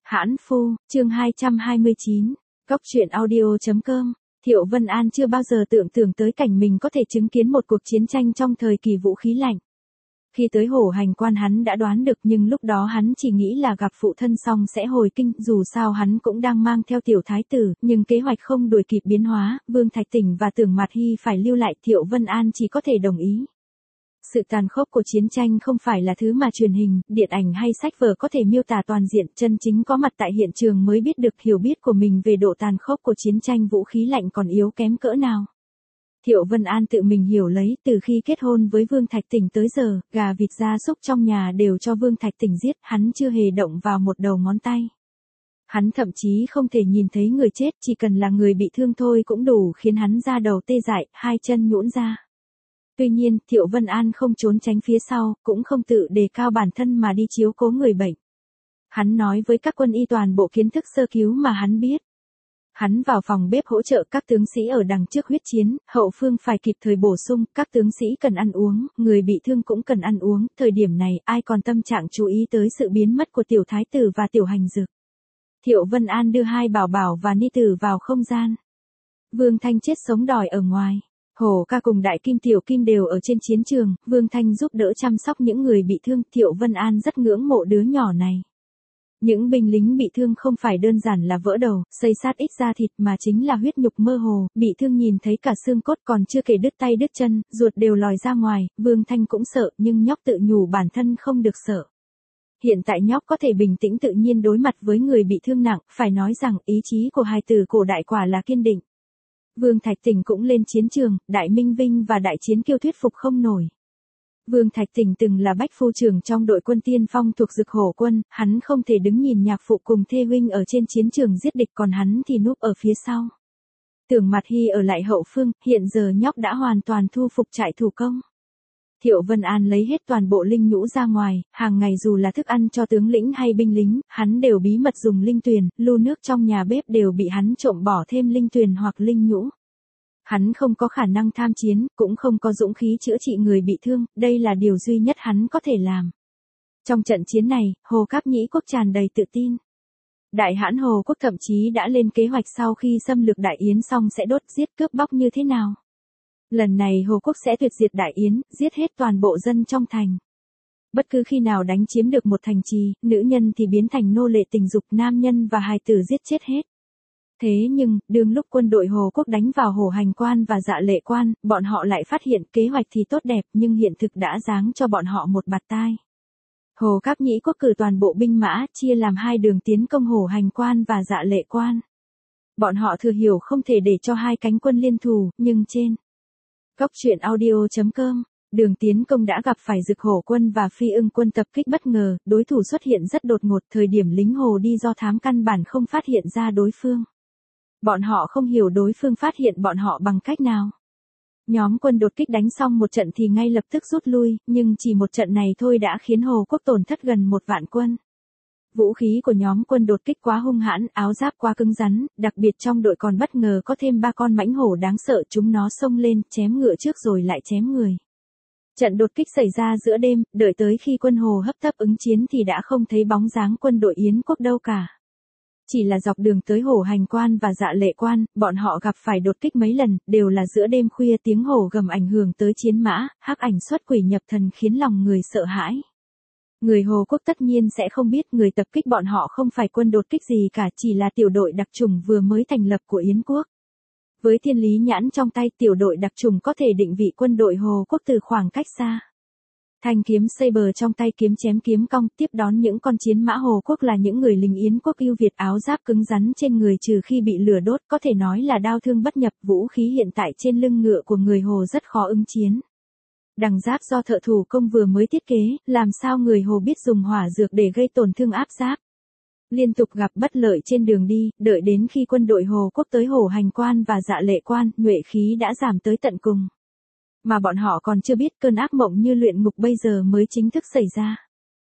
Hãn Phu, chương 229, Cóc truyện audio.com. Thiệu Vân An chưa bao giờ tưởng tượng tới cảnh mình có thể chứng kiến một cuộc chiến tranh trong thời kỳ vũ khí lạnh. Khi tới Hổ Hành Quan hắn đã đoán được, nhưng lúc đó hắn chỉ nghĩ là gặp phụ thân xong sẽ hồi kinh, dù sao hắn cũng đang mang theo tiểu thái tử, nhưng kế hoạch không đuổi kịp biến hóa, Vương Thạch Tỉnh và Tưởng Mạt Hy phải lưu lại, Thiệu Vân An chỉ có thể đồng ý. Sự tàn khốc của chiến tranh không phải là thứ mà truyền hình, điện ảnh hay sách vở có thể miêu tả toàn diện, chân chính có mặt tại hiện trường mới biết được hiểu biết của mình về độ tàn khốc của chiến tranh vũ khí lạnh còn yếu kém cỡ nào. Thiệu Vân An tự mình hiểu lấy, từ khi kết hôn với Vương Thạch Tỉnh tới giờ, gà vịt gia súc trong nhà đều cho Vương Thạch Tỉnh giết, hắn chưa hề động vào một đầu ngón tay. Hắn thậm chí không thể nhìn thấy người chết, chỉ cần là người bị thương thôi cũng đủ khiến hắn da đầu tê dại, hai chân nhũn ra. Tuy nhiên, Thiệu Vân An không trốn tránh phía sau, cũng không tự đề cao bản thân mà đi chiếu cố người bệnh. Hắn nói với các quân y toàn bộ kiến thức sơ cứu mà hắn biết. Hắn vào phòng bếp hỗ trợ các tướng sĩ ở đằng trước huyết chiến, hậu phương phải kịp thời bổ sung, các tướng sĩ cần ăn uống, người bị thương cũng cần ăn uống, thời điểm này ai còn tâm trạng chú ý tới sự biến mất của tiểu thái tử và tiểu hành dực. Thiệu Vân An đưa hai bảo bảo và ni tử vào không gian. Vương Thanh chết sống đòi ở ngoài. Hồ Ca cùng Đại Kim Tiểu Kim đều ở trên chiến trường, Vương Thanh giúp đỡ chăm sóc những người bị thương, Thiệu Vân An rất ngưỡng mộ đứa nhỏ này. Những binh lính bị thương không phải đơn giản là vỡ đầu, xây sát ít da thịt mà chính là huyết nhục mơ hồ, bị thương nhìn thấy cả xương cốt, còn chưa kể đứt tay đứt chân, ruột đều lòi ra ngoài, Vương Thanh cũng sợ nhưng nhóc tự nhủ bản thân không được sợ. Hiện tại nhóc có thể bình tĩnh tự nhiên đối mặt với người bị thương nặng, phải nói rằng ý chí của hài tử cổ đại quả là kiên định. Vương Thạch Tỉnh cũng lên chiến trường, Đại Minh Vinh và Đại Chiến Kiêu thuyết phục không nổi. Vương Thạch Tỉnh từng là bách phu trưởng trong đội quân tiên phong thuộc Dực Hổ quân, hắn không thể đứng nhìn nhạc phụ cùng thê huynh ở trên chiến trường giết địch, còn hắn thì núp ở phía sau. Tưởng Mạt Hy ở lại hậu phương, hiện giờ nhóc đã hoàn toàn thu phục trại thủ công. Thiệu Vân An lấy hết toàn bộ linh nhũ ra ngoài, hàng ngày dù là thức ăn cho tướng lĩnh hay binh lính, hắn đều bí mật dùng linh tuyền, lu nước trong nhà bếp đều bị hắn trộm bỏ thêm linh tuyền hoặc linh nhũ. Hắn không có khả năng tham chiến, cũng không có dũng khí chữa trị người bị thương, đây là điều duy nhất hắn có thể làm. Trong trận chiến này, Hồ Cáp Nhĩ Quốc tràn đầy tự tin. Đại Hãn Hồ Quốc thậm chí đã lên kế hoạch sau khi xâm lược Đại Yến xong sẽ đốt giết cướp bóc như thế nào. Lần này Hồ Quốc sẽ tuyệt diệt Đại Yến, giết hết toàn bộ dân trong thành. Bất cứ khi nào đánh chiếm được một thành trì, nữ nhân thì biến thành nô lệ tình dục, nam nhân và hài tử giết chết hết. Thế nhưng, đương lúc quân đội Hồ Quốc đánh vào Hổ Hành Quan và Dạ Lệ Quan, bọn họ lại phát hiện kế hoạch thì tốt đẹp nhưng hiện thực đã giáng cho bọn họ một bạt tai. Hồ Cáp Nhĩ Quốc cử toàn bộ binh mã, chia làm hai đường tiến công Hổ Hành Quan và Dạ Lệ Quan. Bọn họ thừa hiểu không thể để cho hai cánh quân liên thủ, nhưng trên Cóc truyện audio.com, đường tiến công đã gặp phải Dực Hổ quân và Phi Ưng quân tập kích bất ngờ, đối thủ xuất hiện rất đột ngột, thời điểm lính Hồ đi do thám căn bản không phát hiện ra đối phương. Bọn họ không hiểu đối phương phát hiện bọn họ bằng cách nào. Nhóm quân đột kích đánh xong một trận thì ngay lập tức rút lui, nhưng chỉ một trận này thôi đã khiến Hồ Quốc tổn thất gần 1 vạn quân. Vũ khí của nhóm quân đột kích quá hung hãn, áo giáp quá cứng rắn, đặc biệt trong đội còn bất ngờ có thêm 3 con mãnh hổ đáng sợ, chúng nó xông lên, chém ngựa trước rồi lại chém người. Trận đột kích xảy ra giữa đêm, đợi tới khi quân Hồ hấp tấp ứng chiến thì đã không thấy bóng dáng quân đội Yến Quốc đâu cả. Chỉ là dọc đường tới Hổ Hành Quan và Dạ Lệ Quan, bọn họ gặp phải đột kích mấy lần, đều là giữa đêm khuya, tiếng hổ gầm ảnh hưởng tới chiến mã, hắc ảnh xuất quỷ nhập thần khiến lòng người sợ hãi. Người Hồ Quốc tất nhiên sẽ không biết người tập kích bọn họ không phải quân đột kích gì cả, chỉ là tiểu đội đặc chủng vừa mới thành lập của Yến Quốc. Với thiên lý nhãn trong tay, tiểu đội đặc chủng có thể định vị quân đội Hồ Quốc từ khoảng cách xa. Thanh kiếm saber trong tay, kiếm chém kiếm cong, tiếp đón những con chiến mã Hồ Quốc là những người lính Yến Quốc ưu việt, áo giáp cứng rắn trên người trừ khi bị lửa đốt, có thể nói là đao thương bất nhập, vũ khí hiện tại trên lưng ngựa của người Hồ rất khó ứng chiến. Đằng giáp do thợ thủ công vừa mới thiết kế, làm sao người Hồ biết dùng hỏa dược để gây tổn thương áp giáp. Liên tục gặp bất lợi trên đường đi, đợi đến khi quân đội Hồ Quốc tới Hổ Hành Quan và Dạ Lệ Quan, nhuệ khí đã giảm tới tận cùng. Mà bọn họ còn chưa biết cơn ác mộng như luyện ngục bây giờ mới chính thức xảy ra.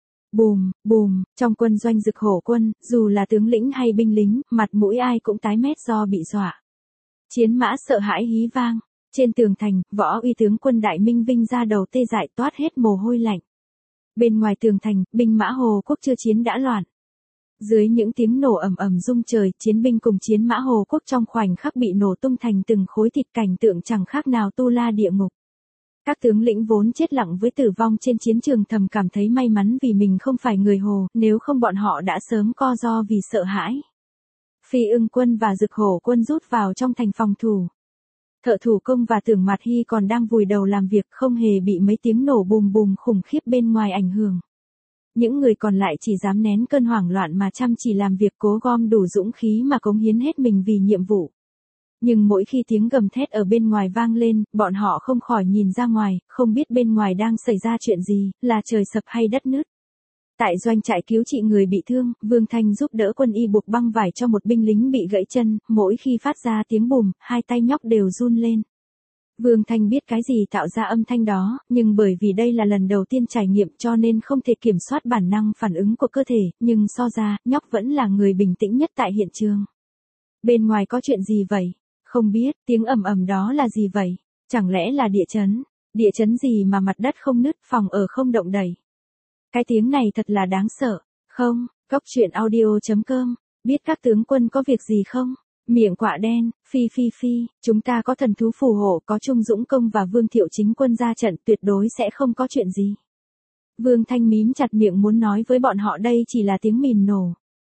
Bùm, bùm, trong quân doanh Dực Hổ quân, dù là tướng lĩnh hay binh lính, mặt mũi ai cũng tái mét do bị dọa. Chiến mã sợ hãi hí vang. Trên tường thành, võ uy tướng quân Đại Minh Vinh ra đầu tê dại toát hết mồ hôi lạnh. Bên ngoài tường thành, binh mã Hồ Quốc chưa chiến đã loạn. Dưới những tiếng nổ ầm ầm rung trời, chiến binh cùng chiến mã Hồ Quốc trong khoảnh khắc bị nổ tung thành từng khối thịt, cảnh tượng chẳng khác nào tu la địa ngục. Các tướng lĩnh vốn chết lặng với tử vong trên chiến trường thầm cảm thấy may mắn vì mình không phải người Hồ, nếu không bọn họ đã sớm co ro vì sợ hãi. Phi Ưng quân và Dực Hổ quân rút vào trong thành phòng thủ. Thợ thủ công và Tưởng Mạt Hy còn đang vùi đầu làm việc, không hề bị mấy tiếng nổ bùm bùm khủng khiếp bên ngoài ảnh hưởng. Những người còn lại chỉ dám nén cơn hoảng loạn mà chăm chỉ làm việc, cố gom đủ dũng khí mà cống hiến hết mình vì nhiệm vụ. Nhưng mỗi khi tiếng gầm thét ở bên ngoài vang lên, bọn họ không khỏi nhìn ra ngoài, không biết bên ngoài đang xảy ra chuyện gì, là trời sập hay đất nứt. Tại doanh trại cứu trị người bị thương, Vương Thanh giúp đỡ quân y buộc băng vải cho một binh lính bị gãy chân, mỗi khi phát ra tiếng bùm, hai tay nhóc đều run lên. Vương Thanh biết cái gì tạo ra âm thanh đó, nhưng bởi vì đây là lần đầu tiên trải nghiệm cho nên không thể kiểm soát bản năng phản ứng của cơ thể, nhưng so ra, nhóc vẫn là người bình tĩnh nhất tại hiện trường. Bên ngoài có chuyện gì vậy? Không biết, tiếng ầm ầm đó là gì vậy? Chẳng lẽ là địa chấn? Địa chấn gì mà mặt đất không nứt, phòng ở không động đậy? Cái tiếng này thật là đáng sợ. Không, Cóc truyện audio.com, biết các tướng quân có việc gì không? Miệng quạ đen, phi, chúng ta có thần thú phù hộ, có Trung Dũng Công và Vương Thiệu Chính Quân ra trận, tuyệt đối sẽ không có chuyện gì. Vương Thanh mím chặt miệng muốn nói với bọn họ đây chỉ là tiếng mìn nổ.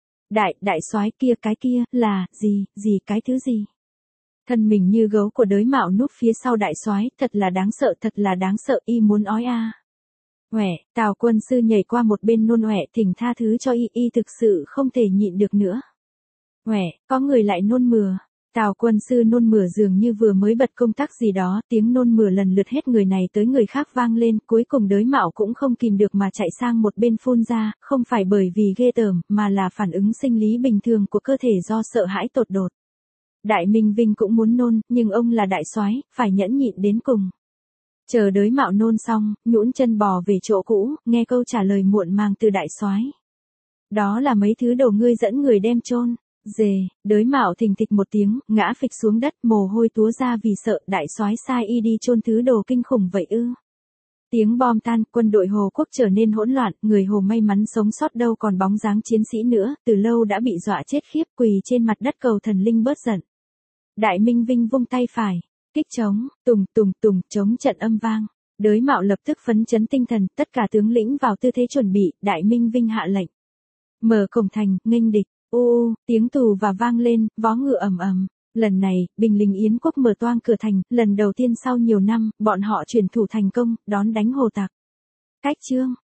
Đại soái kia, cái kia, là, gì, cái thứ gì? Thân mình như gấu của Đới Mạo núp phía sau đại soái, thật là đáng sợ, y muốn ói a. Uể, Tào quân sư nhảy qua một bên nôn ọe, thỉnh tha thứ cho y thực sự không thể nhịn được nữa. Uể, có người lại nôn mửa. Tào quân sư nôn mửa dường như vừa mới bật công tắc gì đó, tiếng nôn mửa lần lượt hết người này tới người khác vang lên, cuối cùng Đới Mạo cũng không kìm được mà chạy sang một bên phun ra, không phải bởi vì ghê tởm, mà là phản ứng sinh lý bình thường của cơ thể do sợ hãi tột đột. Đại Minh Vinh cũng muốn nôn, nhưng ông là đại soái, phải nhẫn nhịn đến cùng. Chờ Đới Mạo nôn xong, nhũn chân bò về chỗ cũ, nghe câu trả lời muộn màng từ đại soái. Đó là mấy thứ đồ ngươi dẫn người đem chôn. Dề, Đới Mạo thình thịch một tiếng, ngã phịch xuống đất, mồ hôi túa ra vì sợ, đại soái sai y đi chôn thứ đồ kinh khủng vậy ư? Tiếng bom tan, quân đội Hồ Quốc trở nên hỗn loạn, người Hồ may mắn sống sót đâu còn bóng dáng chiến sĩ nữa, từ lâu đã bị dọa chết khiếp, quỳ trên mặt đất cầu thần linh bớt giận. Đại Minh Vinh vung tay phải, kích trống, tùng, trống trận âm vang. Đới Mạo lập tức phấn chấn tinh thần, tất cả tướng lĩnh vào tư thế chuẩn bị, Đại Minh Vinh hạ lệnh. Mở cổng thành, nghênh địch. Tiếng tù và vang lên, vó ngựa ầm ầm. Lần này, binh lính Yến quốc mở toang cửa thành, lần đầu tiên sau nhiều năm, bọn họ chuyển thủ thành công, đón đánh Hồ tặc. Cách chương